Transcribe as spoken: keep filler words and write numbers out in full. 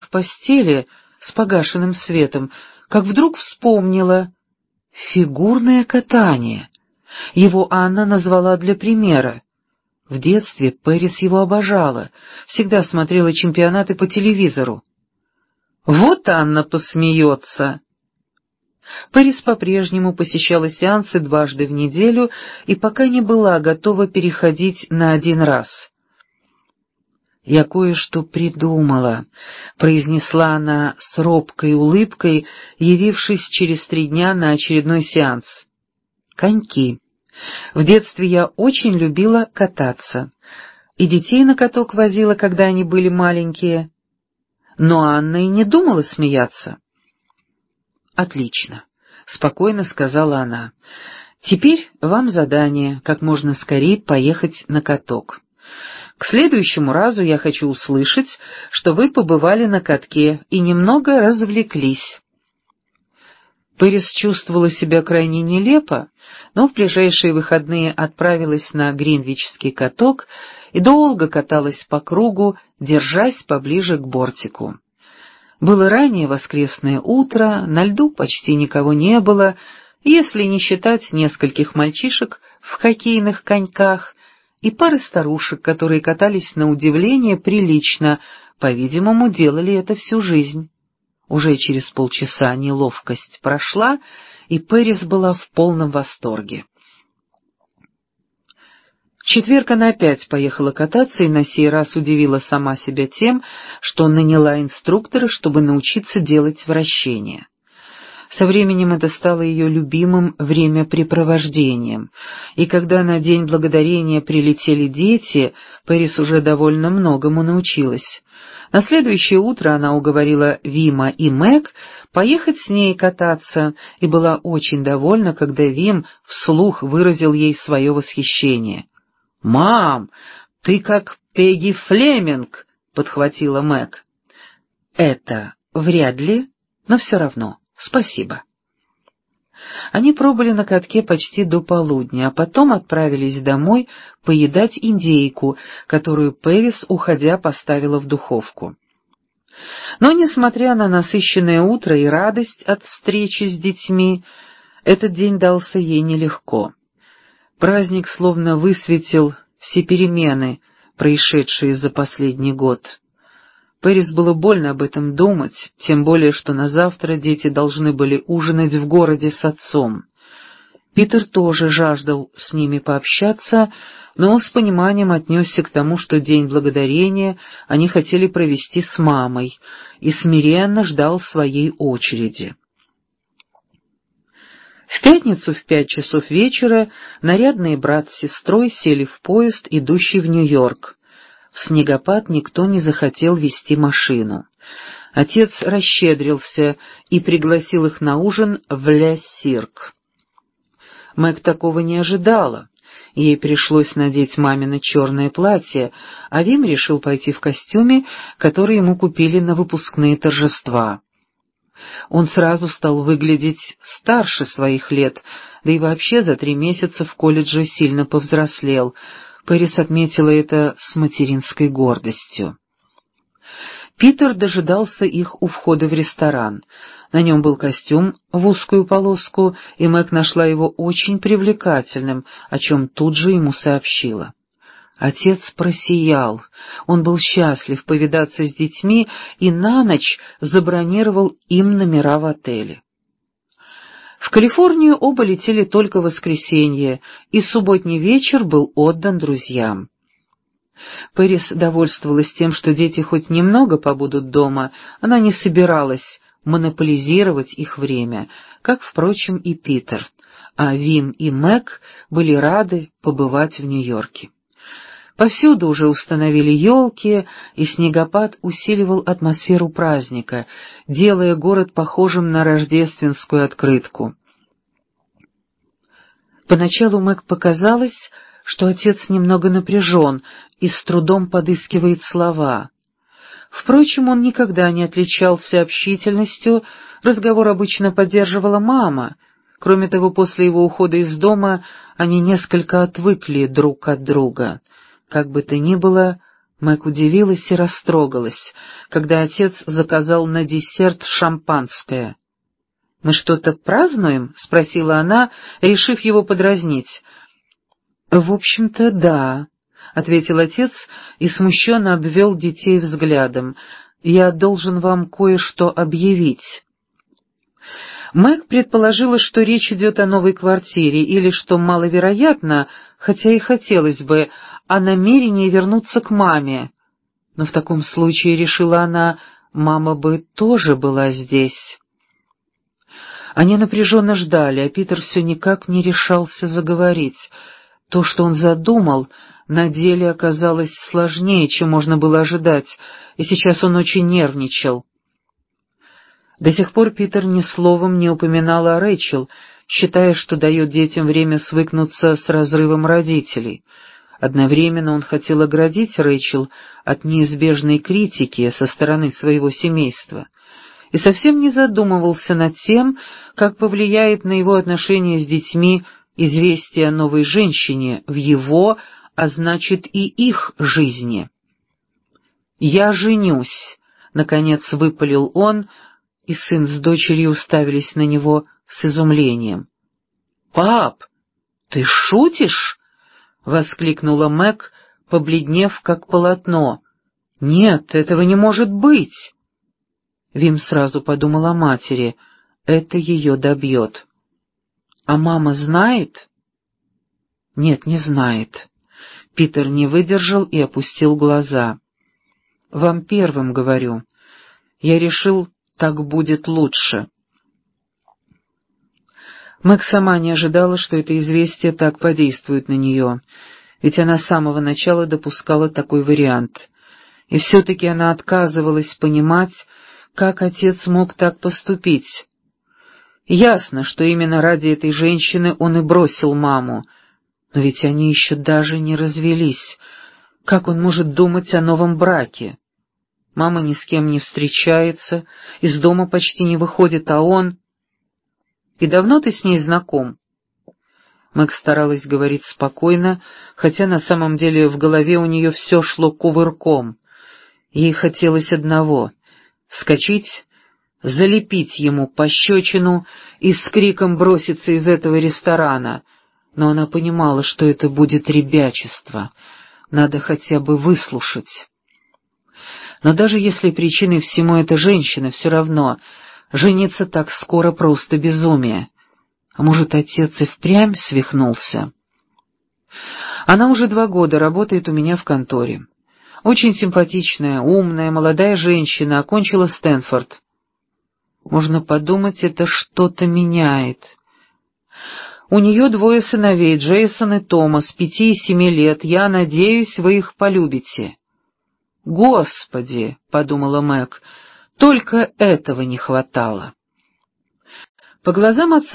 в постели с погашенным светом, как вдруг вспомнила фигурное катание. Его Анна назвала для примера. В детстве Пэрис его обожала, всегда смотрела чемпионаты по телевизору. Вот Анна посмеется. Пэрис по-прежнему посещала сеансы дважды в неделю и пока не была готова переходить на один раз. «Я кое-что придумала», — произнесла она с робкой улыбкой, явившись через три дня на очередной сеанс. «Коньки. В детстве я очень любила кататься. И детей на каток возила, когда они были маленькие. Но Анна и не думала смеяться». «Отлично», — спокойно сказала она. «Теперь вам задание, как можно скорее поехать на каток. К следующему разу я хочу услышать, что вы побывали на катке и немного развлеклись». Пэрис чувствовала себя крайне нелепо, но в ближайшие выходные отправилась на Гринвичский каток и долго каталась по кругу, держась поближе к бортику. Было раннее воскресное утро, на льду почти никого не было, если не считать нескольких мальчишек в хоккейных коньках и пары старушек, которые катались на удивление прилично, по-видимому, делали это всю жизнь. Уже через полчаса неловкость прошла, и Пэрис была в полном восторге. В четверг она опять поехала кататься и на сей раз удивила сама себя тем, что наняла инструктора, чтобы научиться делать вращения. Со временем это стало ее любимым времяпрепровождением, и когда на День Благодарения прилетели дети, Пэрис уже довольно многому научилась. На следующее утро она уговорила Вима и Мэг поехать с ней кататься и была очень довольна, когда Вим вслух выразил ей свое восхищение. «Мам, ты как Пегги Флеминг!» — подхватила Мэг. «Это вряд ли, но все равно. Спасибо». Они пробыли на катке почти до полудня, а потом отправились домой поедать индейку, которую Пэрис, уходя, поставила в духовку. Но, несмотря на насыщенное утро и радость от встречи с детьми, этот день дался ей нелегко. Праздник словно высветил все перемены, происшедшие за последний год. Пэрис было больно об этом думать, тем более, что на завтра дети должны были ужинать в городе с отцом. Питер тоже жаждал с ними пообщаться, но с пониманием отнесся к тому, что День Благодарения они хотели провести с мамой, и смиренно ждал своей очереди. В пятницу в пять часов вечера нарядные брат с сестрой сели в поезд, идущий в Нью-Йорк. В снегопад никто не захотел везти машину. Отец расщедрился и пригласил их на ужин в Ля-Сирк. Мэг такого не ожидала. Ей пришлось надеть мамино черное платье, а Вим решил пойти в костюме, который ему купили на выпускные торжества. Он сразу стал выглядеть старше своих лет, да и вообще за три месяца в колледже сильно повзрослел. Пэрис отметила это с материнской гордостью. Питер дожидался их у входа в ресторан. На нем был костюм в узкую полоску, и Мэг нашла его очень привлекательным, о чем тут же ему сообщила. Отец просиял. Он был счастлив повидаться с детьми и на ночь забронировал им номера в отеле. В Калифорнию оба летели только в воскресенье, и субботний вечер был отдан друзьям. Пэрис довольствовалась тем, что дети хоть немного побудут дома, она не собиралась монополизировать их время, как, впрочем, и Питер, а Вим и Мэг были рады побывать в Нью-Йорке. Повсюду уже установили елки, и снегопад усиливал атмосферу праздника, делая город похожим на рождественскую открытку. Поначалу Мэг показалось, что отец немного напряжен и с трудом подыскивает слова. Впрочем, он никогда не отличался общительностью, разговор обычно поддерживала мама. Кроме того, после его ухода из дома они несколько отвыкли друг от друга. Как бы то ни было, Мэг удивилась и растрогалась, когда отец заказал на десерт шампанское. «Мы что-то празднуем?» — спросила она, решив его подразнить. «В общем-то, да», — ответил отец и смущенно обвел детей взглядом. «Я должен вам кое-что объявить». Мэг предположила, что речь идет о новой квартире, или, что маловероятно, хотя и хотелось бы, о намерении вернуться к маме. Но в таком случае, решила она, мама бы тоже была здесь. Они напряженно ждали, а Питер все никак не решался заговорить. То, что он задумал, на деле оказалось сложнее, чем можно было ожидать, и сейчас он очень нервничал. До сих пор Питер ни словом не упоминал о Рэйчел, считая, что дает детям время свыкнуться с разрывом родителей. Одновременно он хотел оградить Рэйчел от неизбежной критики со стороны своего семейства и совсем не задумывался над тем, как повлияет на его отношения с детьми известие о новой женщине в его, а значит и их жизни. «Я женюсь», — наконец выпалил он, и сын с дочерью уставились на него с изумлением. «Пап, ты шутишь?» — воскликнула Мэг, побледнев как полотно. «Нет, этого не может быть!» Вим сразу подумал о матери. Это ее добьет. «А мама знает?» «Нет, не знает». Питер не выдержал и опустил глаза. «Вам первым говорю. Я решил, так будет лучше». Мэг сама не ожидала, что это известие так подействует на нее, ведь она с самого начала допускала такой вариант. И все-таки она отказывалась понимать, как отец мог так поступить. Ясно, что именно ради этой женщины он и бросил маму, но ведь они еще даже не развелись. Как он может думать о новом браке? Мама ни с кем не встречается, из дома почти не выходит, а он... «И давно ты с ней знаком?» Мэг старалась говорить спокойно, хотя на самом деле в голове у нее все шло кувырком. Ей хотелось одного — вскочить, залепить ему пощечину и с криком броситься из этого ресторана, но она понимала, что это будет ребячество, надо хотя бы выслушать. Но даже если причиной всему эта женщина, все равно жениться так скоро просто безумие. А может, отец и впрямь свихнулся? Она уже два года работает у меня в конторе. Очень симпатичная, умная, молодая женщина, окончила Стэнфорд. Можно подумать, это что-то меняет. У нее двое сыновей, Джейсон и Томас, пяти и семи лет. Я надеюсь, вы их полюбите. «Господи!» — подумала Мэг, — «только этого не хватало». По глазам отца